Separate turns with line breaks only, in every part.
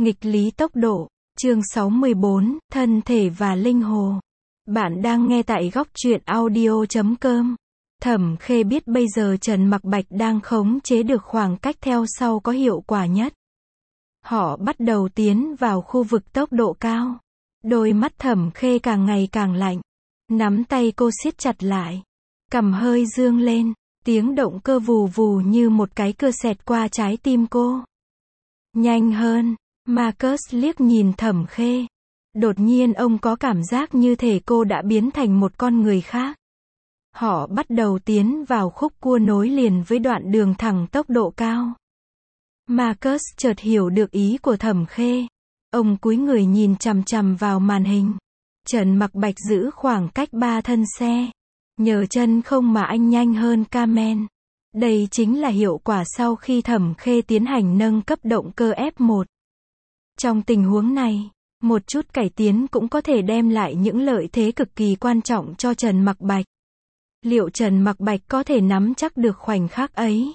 Nghịch lý tốc độ. Chương 64, thân thể và linh hồn. Bạn đang nghe tại góc truyện audio.com. Thẩm Khê biết bây giờ Trần Mặc Bạch đang khống chế được khoảng cách theo sau có hiệu quả nhất. Họ bắt đầu tiến vào khu vực tốc độ cao. Đôi mắt Thẩm Khê càng ngày càng lạnh. Nắm tay cô siết chặt lại. Cằm hơi dương lên. Tiếng động cơ vù vù như một cái cưa xẹt qua trái tim cô. Nhanh hơn. Marcus liếc nhìn Thẩm Khê. Đột nhiên ông có cảm giác như thể cô đã biến thành một con người khác. Họ bắt đầu tiến vào khúc cua nối liền với đoạn đường thẳng tốc độ cao. Marcus chợt hiểu được ý của Thẩm Khê. Ông cúi người nhìn chằm chằm vào màn hình. Trần Mặc Bạch giữ khoảng cách 3 thân xe. Nhờ chân không mà anh nhanh hơn Kamen. Đây chính là hiệu quả sau khi Thẩm Khê tiến hành nâng cấp động cơ F1. Trong tình huống này, một chút cải tiến cũng có thể đem lại những lợi thế cực kỳ quan trọng cho Trần Mặc Bạch. Liệu Trần Mặc Bạch có thể nắm chắc được khoảnh khắc ấy?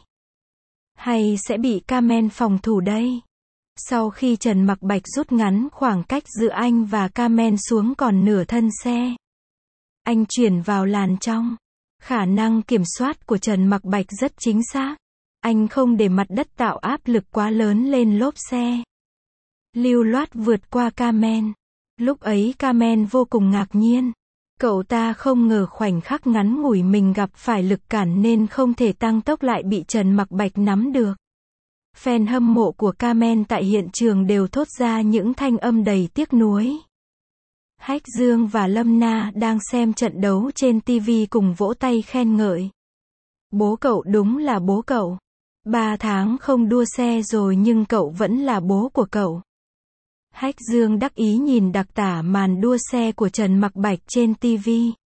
Hay sẽ bị Kamen phòng thủ đây? Sau khi Trần Mặc Bạch rút ngắn khoảng cách giữa anh và Kamen xuống còn nửa thân xe, anh chuyển vào làn trong. Khả năng kiểm soát của Trần Mặc Bạch rất chính xác. Anh không để mặt đất tạo áp lực quá lớn lên lốp xe. Lưu loát vượt qua Kamen. Lúc ấy Kamen vô cùng ngạc nhiên. Cậu ta không ngờ khoảnh khắc ngắn ngủi mình gặp phải lực cản nên không thể tăng tốc lại bị Trần Mặc Bạch nắm được. Fan hâm mộ của Kamen tại hiện trường đều thốt ra những thanh âm đầy tiếc nuối. Hách Dương và Lâm Na đang xem trận đấu trên TV cùng vỗ tay khen ngợi. Bố cậu đúng là bố cậu. 3 tháng không đua xe rồi nhưng cậu vẫn là bố của cậu. Hách Dương đắc ý nhìn đặc tả màn đua xe của Trần Mặc Bạch trên TV.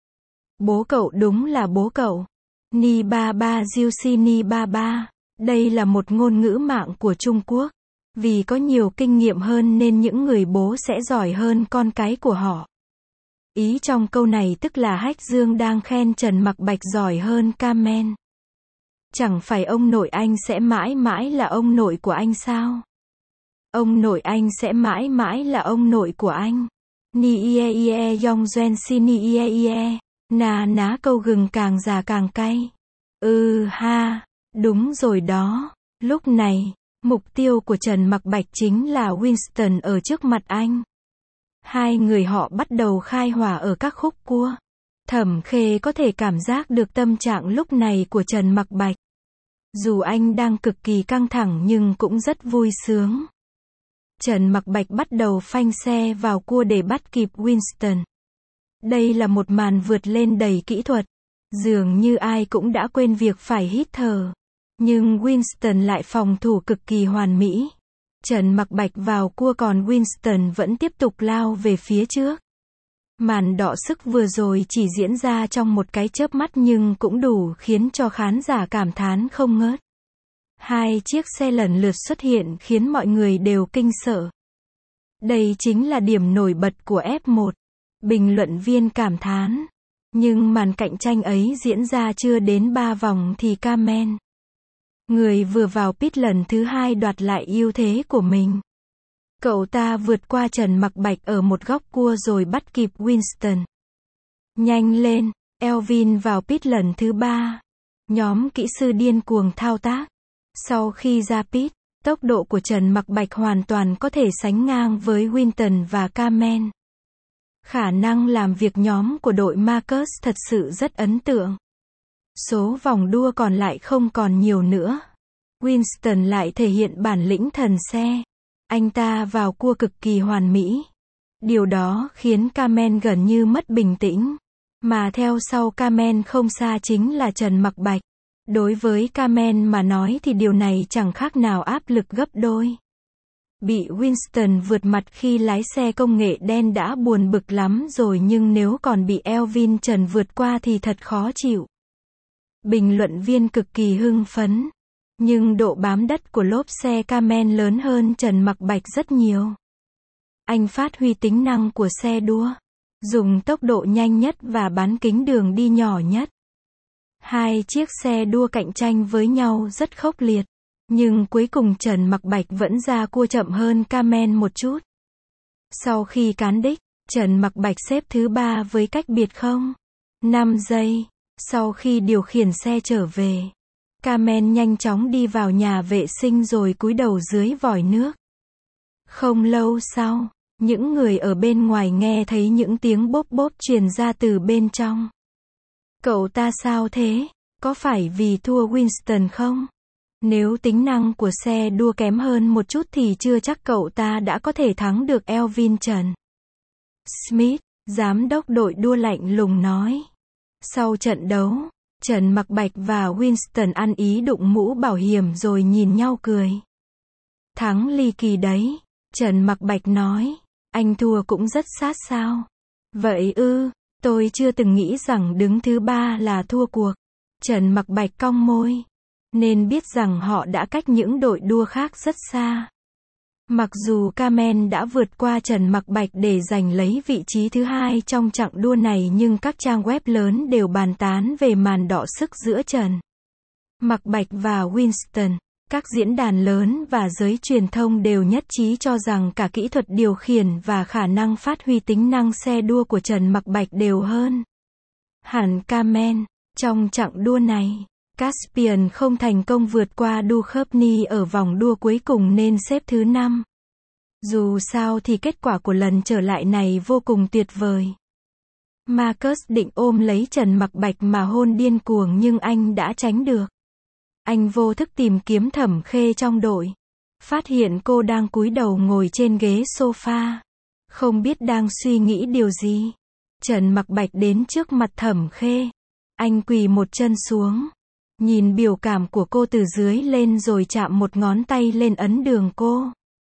Bố cậu đúng là bố cậu. Ni ba ba Jiu Ni ba ba. Đây là một ngôn ngữ mạng của Trung Quốc. Vì có nhiều kinh nghiệm hơn nên những người bố sẽ giỏi hơn con cái của họ. Ý trong câu này tức là Hách Dương đang khen Trần Mặc Bạch giỏi hơn Kamen. Chẳng phải ông nội anh sẽ mãi mãi là ông nội của anh sao? Ông nội anh sẽ mãi mãi là ông nội của anh. Ni ie ie yong gen si ni ie ie. Nà ná câu gừng càng già càng cay. Ha, đúng rồi đó. Lúc này, mục tiêu của Trần Mặc Bạch chính là Winston ở trước mặt anh. Hai người họ bắt đầu khai hỏa ở các khúc cua. Thẩm Khê có thể cảm giác được tâm trạng lúc này của Trần Mặc Bạch. Dù anh đang cực kỳ căng thẳng nhưng cũng rất vui sướng. Trần Mặc Bạch bắt đầu phanh xe vào cua để bắt kịp Winston. Đây là một màn vượt lên đầy kỹ thuật. Dường như ai cũng đã quên việc phải hít thở. Nhưng Winston lại phòng thủ cực kỳ hoàn mỹ. Trần Mặc Bạch vào cua còn Winston vẫn tiếp tục lao về phía trước. Màn đọ sức vừa rồi chỉ diễn ra trong một cái chớp mắt nhưng cũng đủ khiến cho khán giả cảm thán không ngớt. Hai chiếc xe lần lượt xuất hiện khiến mọi người đều kinh sợ. Đây chính là điểm nổi bật của F1. Bình luận viên cảm thán. Nhưng màn cạnh tranh ấy diễn ra chưa đến 3 vòng thì Kamen, người vừa vào pit lần thứ 2 đoạt lại ưu thế của mình. Cậu ta vượt qua Trần Mặc Bạch ở một góc cua rồi bắt kịp Winston. Nhanh lên, Elvin vào pit lần thứ 3. Nhóm kỹ sư điên cuồng thao tác. Sau khi ra pit, tốc độ của Trần Mặc Bạch hoàn toàn có thể sánh ngang với Winston và Kamen. Khả năng làm việc nhóm của đội Marcus thật sự rất ấn tượng. Số vòng đua còn lại không còn nhiều nữa. Winston lại thể hiện bản lĩnh thần xe. Anh ta vào cua cực kỳ hoàn mỹ. Điều đó khiến Kamen gần như mất bình tĩnh. Mà theo sau Kamen không xa chính là Trần Mặc Bạch. Đối với Kamen mà nói thì điều này chẳng khác nào áp lực gấp đôi. Bị Winston vượt mặt khi lái xe công nghệ đen đã buồn bực lắm rồi nhưng nếu còn bị Elvin Trần vượt qua thì thật khó chịu. Bình luận viên cực kỳ hưng phấn. Nhưng độ bám đất của lốp xe Kamen lớn hơn Trần Mặc Bạch rất nhiều. Anh phát huy tính năng của xe đua. Dùng tốc độ nhanh nhất và bán kính đường đi nhỏ nhất. Hai chiếc xe đua cạnh tranh với nhau rất khốc liệt. Nhưng cuối cùng Trần Mặc Bạch vẫn ra cua chậm hơn Carmen một chút. Sau khi cán đích, Trần Mặc Bạch xếp thứ 3 với cách biệt 0,5 giây. Sau khi điều khiển xe trở về, Carmen nhanh chóng đi vào nhà vệ sinh rồi cúi đầu dưới vòi nước. Không lâu sau, những người ở bên ngoài nghe thấy những tiếng bốp bốp truyền ra từ bên trong. Cậu ta sao thế? Có phải vì thua Winston không? Nếu tính năng của xe đua kém hơn một chút thì chưa chắc cậu ta đã có thể thắng được Elvin Trần. Smith, giám đốc đội đua lạnh lùng nói. Sau trận đấu, Trần Mặc Bạch và Winston ăn ý đụng mũ bảo hiểm rồi nhìn nhau cười. Thắng ly kỳ đấy, Trần Mặc Bạch nói. Anh thua cũng rất sát sao? Vậy ư, tôi chưa từng nghĩ rằng đứng thứ 3 là thua cuộc. Trần Mặc Bạch cong môi. Nên biết rằng họ đã cách những đội đua khác rất xa. Mặc dù Carmen đã vượt qua Trần Mặc Bạch để giành lấy vị trí thứ 2 trong chặng đua này nhưng các trang web lớn đều bàn tán về màn đọ sức giữa Trần Mặc Bạch và Winston. Các diễn đàn lớn và giới truyền thông đều nhất trí cho rằng cả kỹ thuật điều khiển và khả năng phát huy tính năng xe đua của Trần Mặc Bạch đều hơn hẳn Carmen. Trong chặng đua này, Caspian không thành công vượt qua Duchovny ở vòng đua cuối cùng nên xếp thứ 5. Dù sao thì kết quả của lần trở lại này vô cùng tuyệt vời. Marcus định ôm lấy Trần Mặc Bạch mà hôn điên cuồng nhưng anh đã tránh được. Anh vô thức tìm kiếm Thẩm Khê trong đội. Phát hiện cô đang cúi đầu ngồi trên ghế sofa. Không biết đang suy nghĩ điều gì. Trần Mặc Bạch đến trước mặt Thẩm Khê. Anh quỳ một chân xuống. Nhìn biểu cảm của cô từ dưới lên rồi chạm một ngón tay lên ấn đường cô.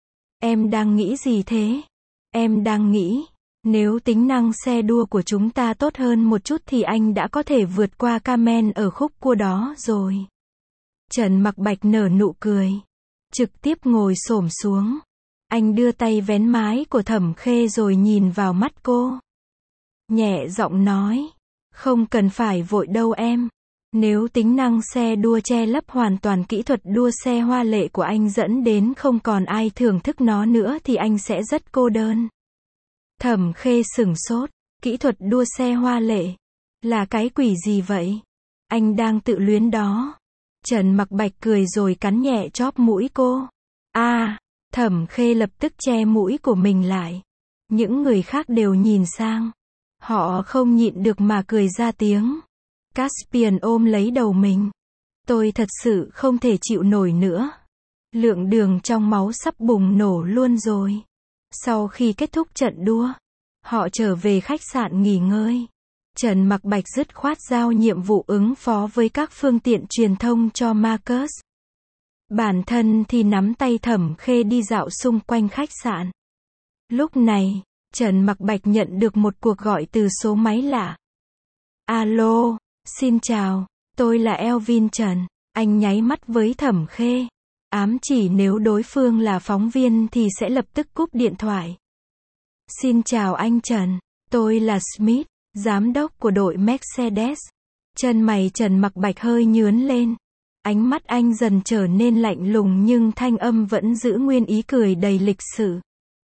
Em đang nghĩ gì thế? Em đang nghĩ, nếu tính năng xe đua của chúng ta tốt hơn một chút thì anh đã có thể vượt qua Carmen ở khúc cua đó rồi. Trần Mặc Bạch nở nụ cười. Trực tiếp ngồi xổm xuống. Anh đưa tay vén mái của Thẩm Khê rồi nhìn vào mắt cô. Nhẹ giọng nói. Không cần phải vội đâu em. Nếu tính năng xe đua che lấp hoàn toàn kỹ thuật đua xe hoa lệ của anh dẫn đến không còn ai thưởng thức nó nữa thì anh sẽ rất cô đơn. Thẩm Khê sửng sốt. Kỹ thuật đua xe hoa lệ? Là cái quỷ gì vậy? Anh đang tự luyến đó. Trần Mặc Bạch cười rồi cắn nhẹ chóp mũi cô. Thẩm Khê lập tức che mũi của mình lại. Những người khác đều nhìn sang. Họ không nhịn được mà cười ra tiếng. Caspian ôm lấy đầu mình. Tôi thật sự không thể chịu nổi nữa. Lượng đường trong máu sắp bùng nổ luôn rồi. Sau khi kết thúc trận đua, họ trở về khách sạn nghỉ ngơi. Trần Mặc Bạch dứt khoát giao nhiệm vụ ứng phó với các phương tiện truyền thông cho Marcus. Bản thân thì nắm tay Thẩm Khê đi dạo xung quanh khách sạn. Lúc này, Trần Mặc Bạch nhận được một cuộc gọi từ số máy lạ. Alo, xin chào, tôi là Elvin Trần. Anh nháy mắt với Thẩm Khê. Ám chỉ nếu đối phương là phóng viên thì sẽ lập tức cúp điện thoại. Xin chào anh Trần, tôi là Smith, giám đốc của đội Mercedes. Chân mày Trần Mặc Bạch hơi nhướn lên. Ánh mắt anh dần trở nên lạnh lùng nhưng thanh âm vẫn giữ nguyên ý cười đầy lịch sự.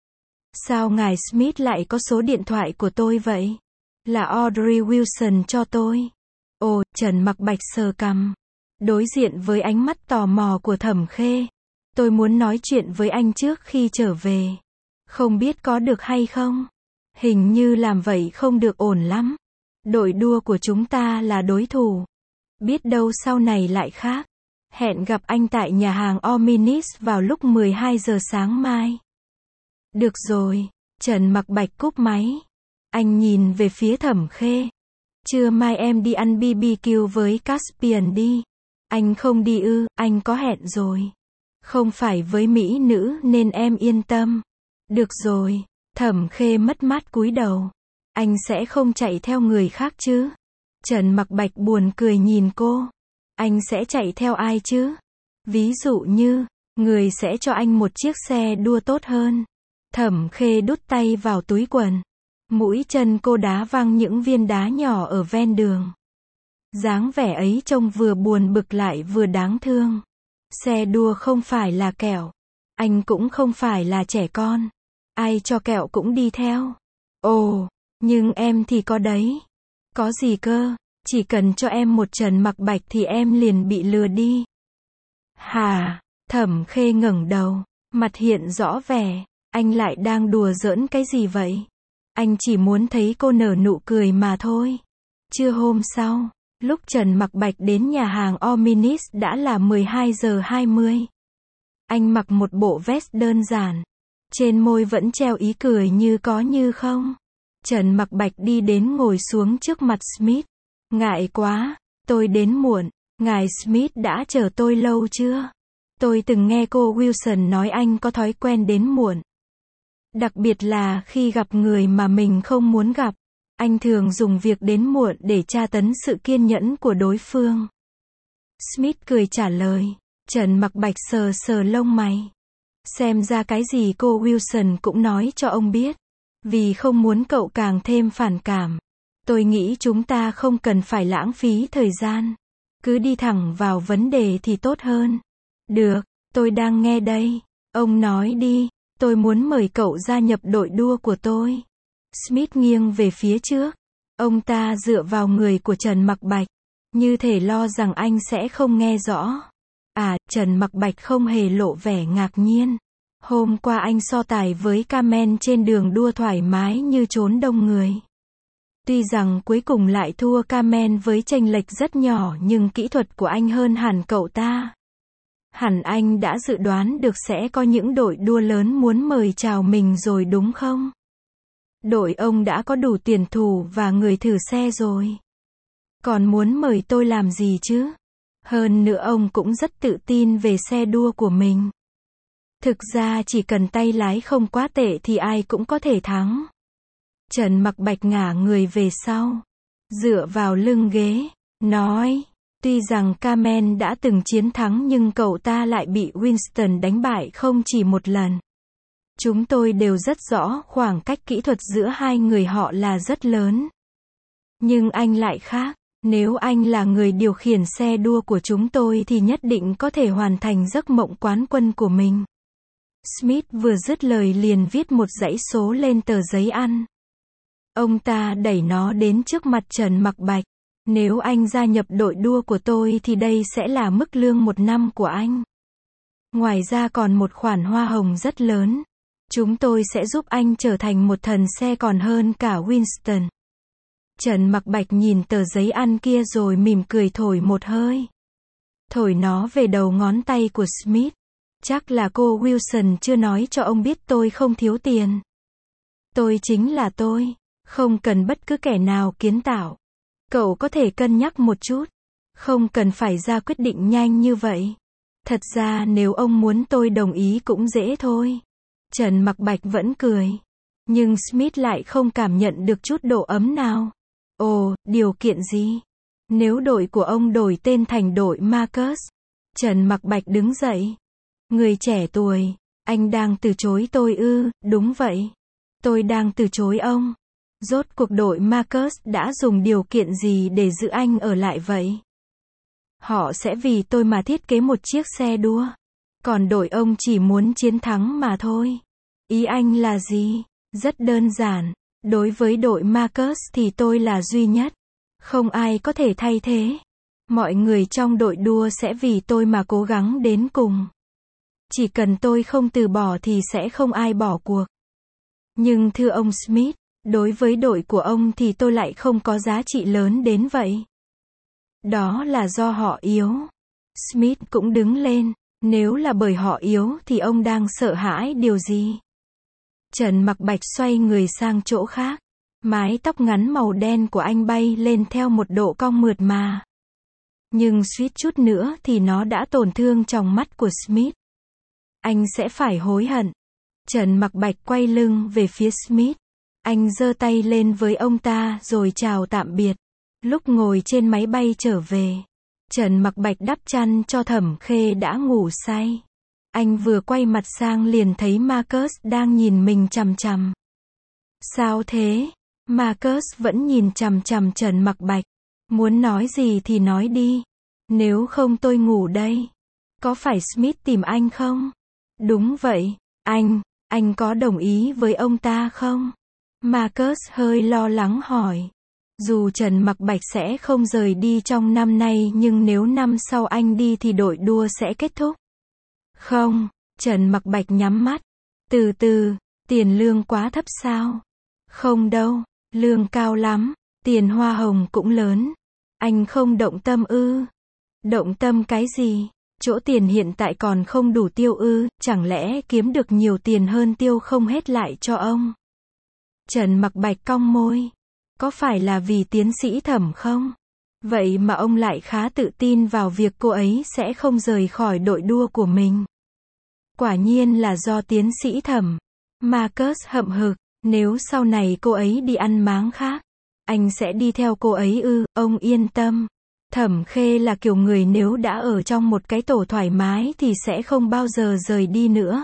Sao ngài Smith lại có số điện thoại của tôi vậy? Là Audrey Wilson cho tôi. Ồ, Trần Mặc Bạch sờ cằm. Đối diện với ánh mắt tò mò của Thẩm Khê. Tôi muốn nói chuyện với anh trước khi trở về. Không biết có được hay không? Hình như làm vậy không được ổn lắm. Đội đua của chúng ta là đối thủ. Biết đâu sau này lại khác. Hẹn gặp anh tại nhà hàng Ominis vào lúc 12 giờ sáng mai. Được rồi, Trần Mặc Bạch cúp máy. Anh nhìn về phía Thẩm Khê. Trưa mai em đi ăn BBQ với Caspian đi. Anh không đi ư? Anh có hẹn rồi. Không phải với mỹ nữ nên em yên tâm. Được rồi, Thẩm Khê mất mát cúi đầu. Anh sẽ không chạy theo người khác chứ? Trần Mặc Bạch buồn cười nhìn cô. Anh sẽ chạy theo ai chứ? Ví dụ như, người sẽ cho anh một chiếc xe đua tốt hơn. Thẩm Khê đút tay vào túi quần. Mũi chân cô đá văng những viên đá nhỏ ở ven đường. Dáng vẻ ấy trông vừa buồn bực lại vừa đáng thương. Xe đua không phải là kẹo. Anh cũng không phải là trẻ con. Ai cho kẹo cũng đi theo. Ồ, nhưng em thì có đấy. Có gì cơ, chỉ cần cho em một Trần Mặc Bạch thì em liền bị lừa đi. Hả? Thẩm Khê ngẩng đầu, mặt hiện rõ vẻ. Anh lại đang đùa giỡn cái gì vậy? Anh chỉ muốn thấy cô nở nụ cười mà thôi. Trưa hôm sau, lúc Trần Mặc Bạch đến nhà hàng Ominis đã là 12 giờ 20. Anh mặc một bộ vest đơn giản. Trên môi vẫn treo ý cười như có như không. Trần Mặc Bạch đi đến ngồi xuống trước mặt Smith. Ngại quá, tôi đến muộn. Ngài Smith đã chờ tôi lâu chưa? Tôi từng nghe cô Wilson nói anh có thói quen đến muộn. Đặc biệt là khi gặp người mà mình không muốn gặp. Anh thường dùng việc đến muộn để tra tấn sự kiên nhẫn của đối phương. Smith cười trả lời. Trần Mặc Bạch sờ sờ lông mày. Xem ra cái gì cô Wilson cũng nói cho ông biết. Vì không muốn cậu càng thêm phản cảm. Tôi nghĩ chúng ta không cần phải lãng phí thời gian. Cứ đi thẳng vào vấn đề thì tốt hơn. Được, tôi đang nghe đây. Ông nói đi, tôi muốn mời cậu gia nhập đội đua của tôi. Smith nghiêng về phía trước. Ông ta dựa vào người của Trần Mặc Bạch. Như thể lo rằng anh sẽ không nghe rõ. À, Trần Mặc Bạch không hề lộ vẻ ngạc nhiên. Hôm qua anh so tài với Carmen trên đường đua thoải mái như trốn đông người. Tuy rằng cuối cùng lại thua Carmen với chênh lệch rất nhỏ nhưng kỹ thuật của anh hơn hẳn cậu ta. Hẳn anh đã dự đoán được sẽ có những đội đua lớn muốn mời chào mình rồi đúng không? Đội ông đã có đủ tuyển thủ và người thử xe rồi. Còn muốn mời tôi làm gì chứ? Hơn nữa ông cũng rất tự tin về xe đua của mình. Thực ra chỉ cần tay lái không quá tệ thì ai cũng có thể thắng. Trần Mặc Bạch ngả người về sau, dựa vào lưng ghế, nói, tuy rằng Carmen đã từng chiến thắng nhưng cậu ta lại bị Winston đánh bại không chỉ một lần. Chúng tôi đều rất rõ khoảng cách kỹ thuật giữa hai người họ là rất lớn. Nhưng anh lại khác, nếu anh là người điều khiển xe đua của chúng tôi thì nhất định có thể hoàn thành giấc mộng quán quân của mình. Smith vừa dứt lời liền viết một dãy số lên tờ giấy ăn. Ông ta đẩy nó đến trước mặt Trần Mặc Bạch. Nếu anh gia nhập đội đua của tôi thì đây sẽ là mức lương 1 năm của anh. Ngoài ra còn một khoản hoa hồng rất lớn. Chúng tôi sẽ giúp anh trở thành một thần xe còn hơn cả Winston. Trần Mặc Bạch nhìn tờ giấy ăn kia rồi mỉm cười thổi một hơi. Thổi nó về đầu ngón tay của Smith. Chắc là cô Wilson chưa nói cho ông biết tôi không thiếu tiền. Tôi chính là tôi. Không cần bất cứ kẻ nào kiến tạo. Cậu có thể cân nhắc một chút. Không cần phải ra quyết định nhanh như vậy. Thật ra nếu ông muốn tôi đồng ý cũng dễ thôi. Trần Mặc Bạch vẫn cười. Nhưng Smith lại không cảm nhận được chút độ ấm nào. Ồ, điều kiện gì? Nếu đội của ông đổi tên thành đội Marcus. Trần Mặc Bạch đứng dậy. Người trẻ tuổi, anh đang từ chối tôi ư? Đúng vậy. Tôi đang từ chối ông. Rốt cuộc đội Marcus đã dùng điều kiện gì để giữ anh ở lại vậy? Họ sẽ vì tôi mà thiết kế một chiếc xe đua. Còn đội ông chỉ muốn chiến thắng mà thôi. Ý anh là gì? Rất đơn giản. Đối với đội Marcus thì tôi là duy nhất. Không ai có thể thay thế. Mọi người trong đội đua sẽ vì tôi mà cố gắng đến cùng. Chỉ cần tôi không từ bỏ thì sẽ không ai bỏ cuộc. Nhưng thưa ông Smith, đối với đội của ông thì tôi lại không có giá trị lớn đến vậy. Đó là do họ yếu. Smith cũng đứng lên. Nếu là bởi họ yếu thì ông đang sợ hãi điều gì? Trần Mặc Bạch xoay người sang chỗ khác. Mái tóc ngắn màu đen của anh bay lên theo một độ cong mượt mà. Nhưng suýt chút nữa thì nó đã tổn thương trong mắt của Smith. Anh sẽ phải hối hận. Trần Mặc Bạch quay lưng về phía Smith. Anh giơ tay lên với ông ta rồi chào tạm biệt. Lúc ngồi trên máy bay trở về, Trần Mặc Bạch đắp chăn cho Thẩm Khê đã ngủ say. Anh vừa quay mặt sang liền thấy Marcus đang nhìn mình chằm chằm. Sao thế? Marcus vẫn nhìn chằm chằm Trần Mặc Bạch. Muốn nói gì thì nói đi. Nếu không tôi ngủ đây. Có phải Smith tìm anh không? Đúng vậy. Anh có đồng ý với ông ta không? Marcus hơi lo lắng hỏi. Dù Trần Mặc Bạch sẽ không rời đi trong năm nay nhưng nếu năm sau anh đi thì đội đua sẽ kết thúc. Không, Trần Mặc Bạch nhắm mắt. Từ từ, tiền lương quá thấp sao? Không đâu, lương cao lắm, tiền hoa hồng cũng lớn. Anh không động tâm ư? Động tâm cái gì? Chỗ tiền hiện tại còn không đủ tiêu ư, chẳng lẽ kiếm được nhiều tiền hơn tiêu không hết lại cho ông? Trần Mặc Bạch cong môi. Có phải là vì tiến sĩ Thẩm không? Vậy mà ông lại khá tự tin vào việc cô ấy sẽ không rời khỏi đội đua của mình. Quả nhiên là do tiến sĩ Thẩm. Marcus hậm hực, nếu sau này cô ấy đi ăn máng khác, anh sẽ đi theo cô ấy ư? Ông yên tâm. Thẩm Khê là kiểu người nếu đã ở trong một cái tổ thoải mái thì sẽ không bao giờ rời đi nữa.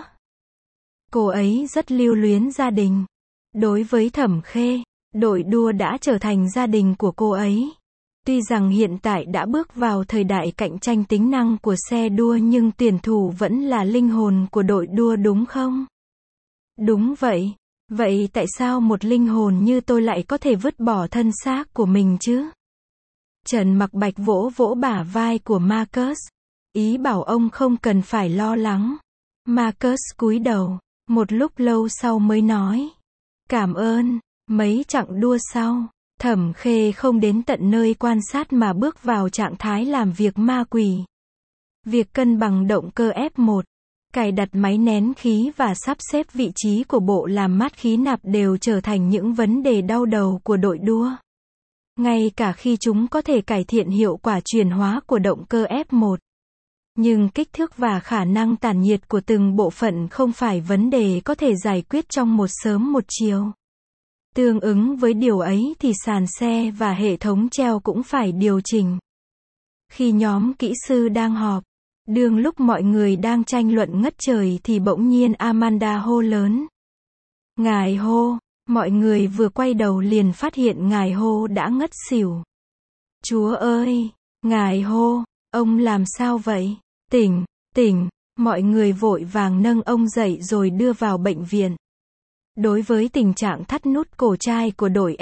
Cô ấy rất lưu luyến gia đình. Đối với Thẩm Khê, đội đua đã trở thành gia đình của cô ấy. Tuy rằng hiện tại đã bước vào thời đại cạnh tranh tính năng của xe đua nhưng tuyển thủ vẫn là linh hồn của đội đua đúng không? Đúng vậy. Vậy tại sao một linh hồn như tôi lại có thể vứt bỏ thân xác của mình chứ? Trần Mặc Bạch vỗ vỗ bả vai của Marcus. Ý bảo ông không cần phải lo lắng. Marcus cúi đầu. Một lúc lâu sau mới nói. Cảm ơn. Mấy chặng đua sau, Thẩm Khê không đến tận nơi quan sát mà bước vào trạng thái làm việc ma quỷ. Việc cân bằng động cơ F1, cài đặt máy nén khí và sắp xếp vị trí của bộ làm mát khí nạp đều trở thành những vấn đề đau đầu của đội đua. Ngay cả khi chúng có thể cải thiện hiệu quả chuyển hóa của động cơ F1. Nhưng kích thước và khả năng tản nhiệt của từng bộ phận không phải vấn đề có thể giải quyết trong một sớm một chiều. Tương ứng với điều ấy thì sàn xe và hệ thống treo cũng phải điều chỉnh. Khi nhóm kỹ sư đang họp, đương lúc mọi người đang tranh luận ngất trời thì bỗng nhiên Amanda hô lớn. Ngài Hô, mọi người vừa quay đầu liền phát hiện ngài Hô đã ngất xỉu. Chúa ơi, ngài Hô, ông làm sao vậy? Tỉnh, mọi người vội vàng nâng ông dậy rồi đưa vào bệnh viện. Đối với tình trạng thắt nút cổ trai của đội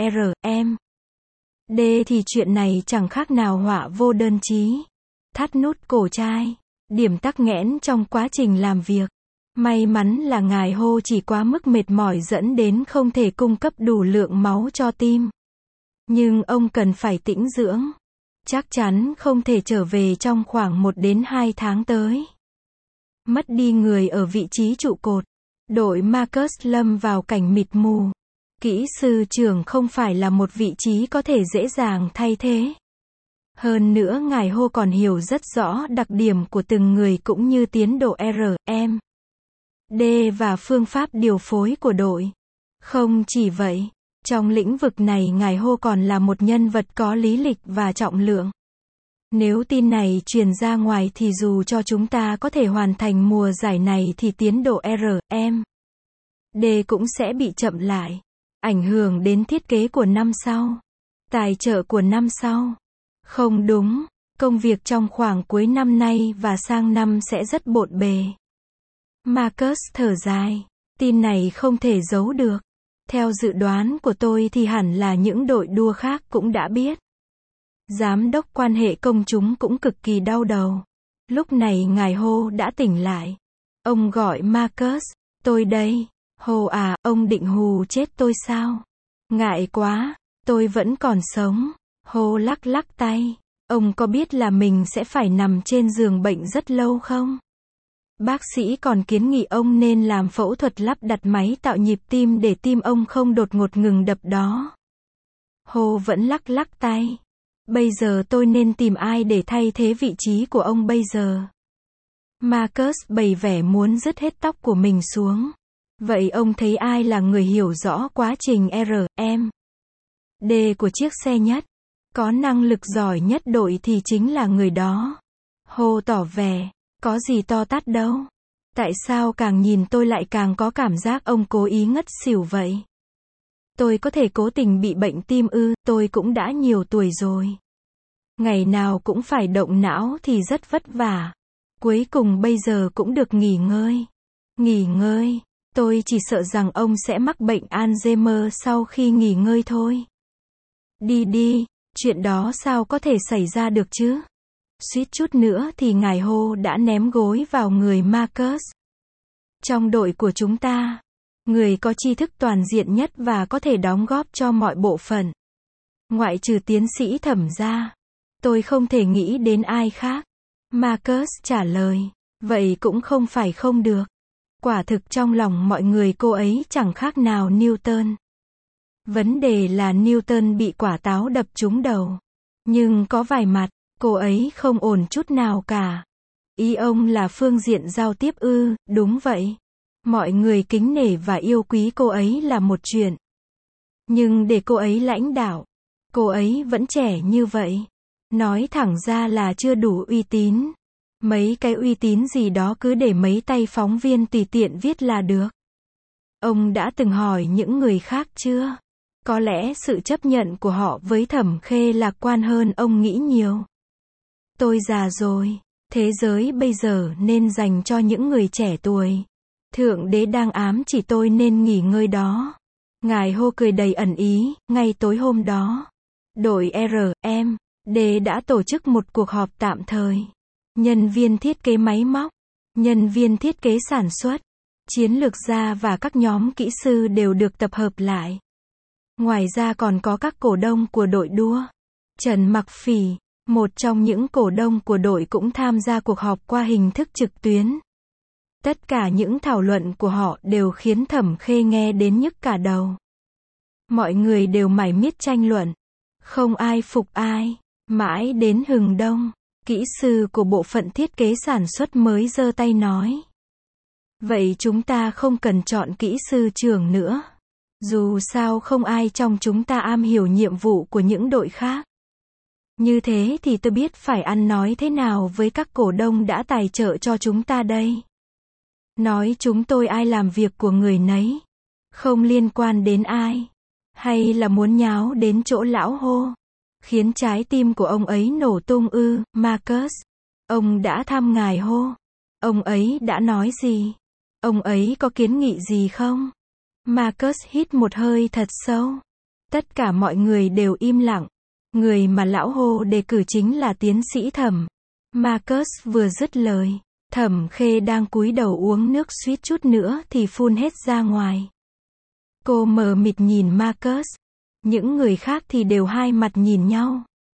R.M.D thì chuyện này chẳng khác nào họa vô đơn chí. Thắt nút cổ trai, điểm tắc nghẽn trong quá trình làm việc. May mắn là ngài Hô chỉ quá mức mệt mỏi dẫn đến không thể cung cấp đủ lượng máu cho tim. Nhưng ông cần phải tĩnh dưỡng. Chắc chắn không thể trở về trong khoảng 1 đến 2 tháng tới. Mất đi người ở vị trí trụ cột. Đội Marcus lâm vào cảnh mịt mù. Kỹ sư trưởng không phải là một vị trí có thể dễ dàng thay thế. Hơn nữa ngài Hô còn hiểu rất rõ đặc điểm của từng người cũng như tiến độ R.M.D và phương pháp điều phối của đội. Không chỉ vậy, trong lĩnh vực này ngài Hô còn là một nhân vật có lý lịch và trọng lượng. Nếu tin này truyền ra ngoài thì dù cho chúng ta có thể hoàn thành mùa giải này thì tiến độ R.M.D cũng sẽ bị chậm lại. Ảnh hưởng đến thiết kế của năm sau. Tài trợ của năm sau. Không đúng, công việc trong khoảng cuối năm nay và sang năm sẽ rất bộn bề. Marcus thở dài. Tin này không thể giấu được. Theo dự đoán của tôi thì hẳn là những đội đua khác cũng đã biết. Giám đốc quan hệ công chúng cũng cực kỳ đau đầu. Lúc này ngài Hô đã tỉnh lại. Ông gọi Marcus. Tôi đây. Hô à, ông định hù chết tôi sao? Ngại quá, tôi vẫn còn sống. Hô lắc lắc tay. Ông có biết là mình sẽ phải nằm trên giường bệnh rất lâu không? Bác sĩ còn kiến nghị ông nên làm phẫu thuật lắp đặt máy tạo nhịp tim để tim ông không đột ngột ngừng đập đó. Hô vẫn lắc lắc tay. Bây giờ tôi nên tìm ai để thay thế vị trí của ông bây giờ? Marcus bày vẻ muốn rứt hết tóc của mình xuống. Vậy ông thấy ai là người hiểu rõ quá trình R.M.D của chiếc xe nhất? Có năng lực giỏi nhất đội thì chính là người đó. Hô tỏ vẻ. Có gì to tát đâu. Tại sao càng nhìn tôi lại càng có cảm giác ông cố ý ngất xỉu vậy? Tôi có thể cố tình bị bệnh tim ư? Tôi cũng đã nhiều tuổi rồi. Ngày nào cũng phải động não thì rất vất vả. Cuối cùng bây giờ cũng được nghỉ ngơi. Nghỉ ngơi, tôi chỉ sợ rằng ông sẽ mắc bệnh Alzheimer sau khi nghỉ ngơi thôi. Đi đi, chuyện đó sao có thể xảy ra được chứ? Suýt chút nữa thì ngài Ho đã ném gối vào người Marcus. Trong đội của chúng ta, người có tri thức toàn diện nhất và có thể đóng góp cho mọi bộ phận. Ngoại trừ tiến sĩ Thẩm ra, tôi không thể nghĩ đến ai khác. Marcus trả lời, vậy cũng không phải không được. Quả thực trong lòng mọi người cô ấy chẳng khác nào Newton. Vấn đề là Newton bị quả táo đập trúng đầu. Nhưng có vài mặt, cô ấy không ổn chút nào cả. Ý ông là phương diện giao tiếp ư? Đúng vậy. Mọi người kính nể và yêu quý cô ấy là một chuyện. Nhưng để cô ấy lãnh đạo, cô ấy vẫn trẻ như vậy. Nói thẳng ra là chưa đủ uy tín. Mấy cái uy tín gì đó cứ để mấy tay phóng viên tùy tiện viết là được. Ông đã từng hỏi những người khác chưa? Có lẽ sự chấp nhận của họ với Thẩm Khê lạc quan hơn ông nghĩ nhiều. Tôi già rồi, thế giới bây giờ nên dành cho những người trẻ tuổi. Thượng đế đang ám chỉ tôi nên nghỉ ngơi đó. Ngài Ho cười đầy ẩn ý, ngay tối hôm đó. Đội R.M.D. đã tổ chức một cuộc họp tạm thời. Nhân viên thiết kế máy móc, nhân viên thiết kế sản xuất, chiến lược gia và các nhóm kỹ sư đều được tập hợp lại. Ngoài ra còn có các cổ đông của đội đua. Trần Mặc Phỉ, một trong những cổ đông của đội cũng tham gia cuộc họp qua hình thức trực tuyến. Tất cả những thảo luận của họ đều khiến Thẩm Khê nghe đến nhức cả đầu. Mọi người đều mải miết tranh luận. Không ai phục ai. Mãi đến hừng đông, kỹ sư của bộ phận thiết kế sản xuất mới giơ tay nói. Vậy chúng ta không cần chọn kỹ sư trưởng nữa. Dù sao không ai trong chúng ta am hiểu nhiệm vụ của những đội khác. Như thế thì tôi biết phải ăn nói thế nào với các cổ đông đã tài trợ cho chúng ta đây. Nói chúng tôi ai làm việc của người nấy. Không liên quan đến ai. Hay là muốn nháo đến chỗ lão Ho. Khiến trái tim của ông ấy nổ tung ư, Marcus. Ông đã thăm ngài Ho. Ông ấy đã nói gì? Ông ấy có kiến nghị gì không? Marcus hít một hơi thật sâu. Tất cả mọi người đều im lặng. Người mà lão Ho đề cử chính là tiến sĩ Thẩm. Marcus vừa dứt lời, Thẩm Khê đang cúi đầu uống nước suýt chút nữa thì phun hết ra ngoài. Cô mờ mịt nhìn Marcus. Những người khác thì đều hai mặt nhìn nhau.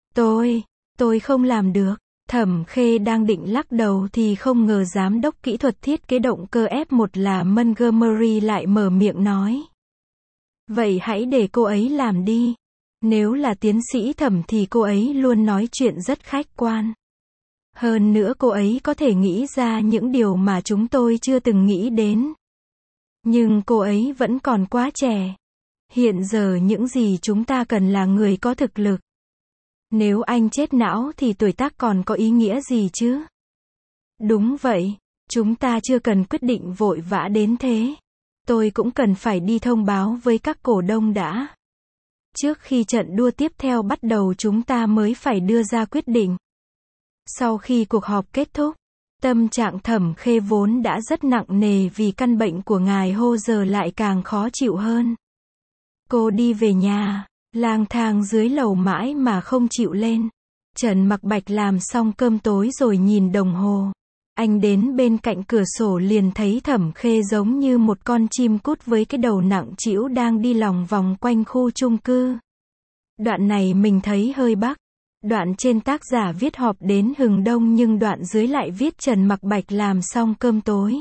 Tôi không làm được. Thẩm Khê đang định lắc đầu thì không ngờ giám đốc kỹ thuật thiết kế động cơ F1 là Montgomery lại mở miệng nói. Vậy hãy để cô ấy làm đi. Nếu là tiến sĩ Thẩm thì cô ấy luôn nói chuyện rất khách quan. Hơn nữa cô ấy có thể nghĩ ra những điều mà chúng tôi chưa từng nghĩ đến. Nhưng cô ấy vẫn còn quá trẻ. Hiện giờ những gì chúng ta cần là người có thực lực. Nếu anh chết não thì tuổi tác còn có ý nghĩa gì chứ? Đúng vậy, chúng ta chưa cần quyết định vội vã đến thế. Tôi cũng cần phải đi thông báo với các cổ đông đã. Trước khi trận đua tiếp theo bắt đầu chúng ta mới phải đưa ra quyết định. Sau khi cuộc họp kết thúc, tâm trạng Thẩm Khê vốn đã rất nặng nề vì căn bệnh của ngài Ho giờ lại càng khó chịu hơn. Cô đi về nhà, lang thang dưới lầu mãi mà không chịu lên. Trần Mặc Bạch làm xong cơm tối rồi nhìn đồng hồ. Anh đến bên cạnh cửa sổ liền thấy Thẩm Khê giống như một con chim cút với cái đầu nặng trĩu đang đi lòng vòng quanh khu chung cư. Đoạn này mình thấy hơi bắc. Đoạn trên tác giả viết họp đến hừng đông nhưng đoạn dưới lại viết Trần Mặc Bạch làm xong cơm tối.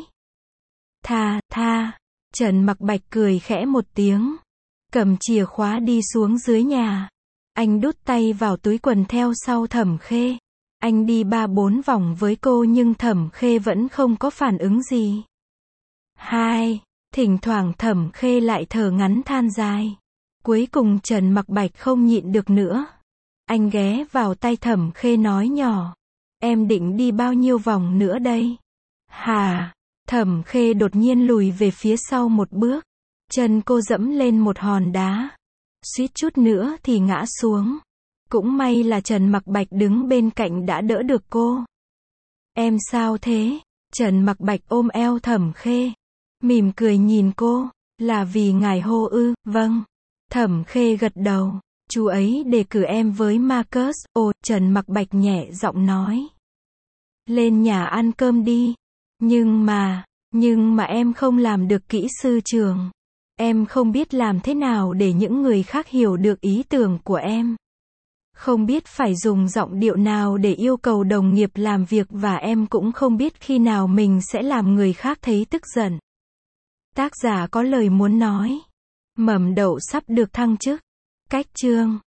Tha. Trần Mặc Bạch cười khẽ một tiếng. Cầm chìa khóa đi xuống dưới nhà. Anh đút tay vào túi quần theo sau Thẩm Khê. Anh đi 3-4 vòng với cô nhưng Thẩm Khê vẫn không có phản ứng gì. Thỉnh thoảng Thẩm Khê lại thở ngắn than dài. Cuối cùng Trần Mặc Bạch không nhịn được nữa. Anh ghé vào tai Thẩm Khê nói nhỏ. Em định đi bao nhiêu vòng nữa đây? Thẩm Khê đột nhiên lùi về phía sau một bước. Chân cô dẫm lên một hòn đá. Suýt chút nữa thì ngã xuống. Cũng may là Trần Mặc Bạch đứng bên cạnh đã đỡ được cô. Em sao thế? Trần Mặc Bạch ôm eo Thẩm Khê. Mỉm cười nhìn cô. Là vì ngài hô ư? Vâng. Thẩm Khê gật đầu. Chú ấy đề cử em với Marcus. Ồ, Trần Mặc Bạch nhẹ giọng nói. Lên nhà ăn cơm đi. Nhưng mà em không làm được kỹ sư trưởng. Em không biết làm thế nào để những người khác hiểu được ý tưởng của em. Không biết phải dùng giọng điệu nào để yêu cầu đồng nghiệp làm việc và em cũng không biết khi nào mình sẽ làm người khác thấy tức giận. Tác giả có lời muốn nói. Mầm đậu sắp được thăng chức. Cách chương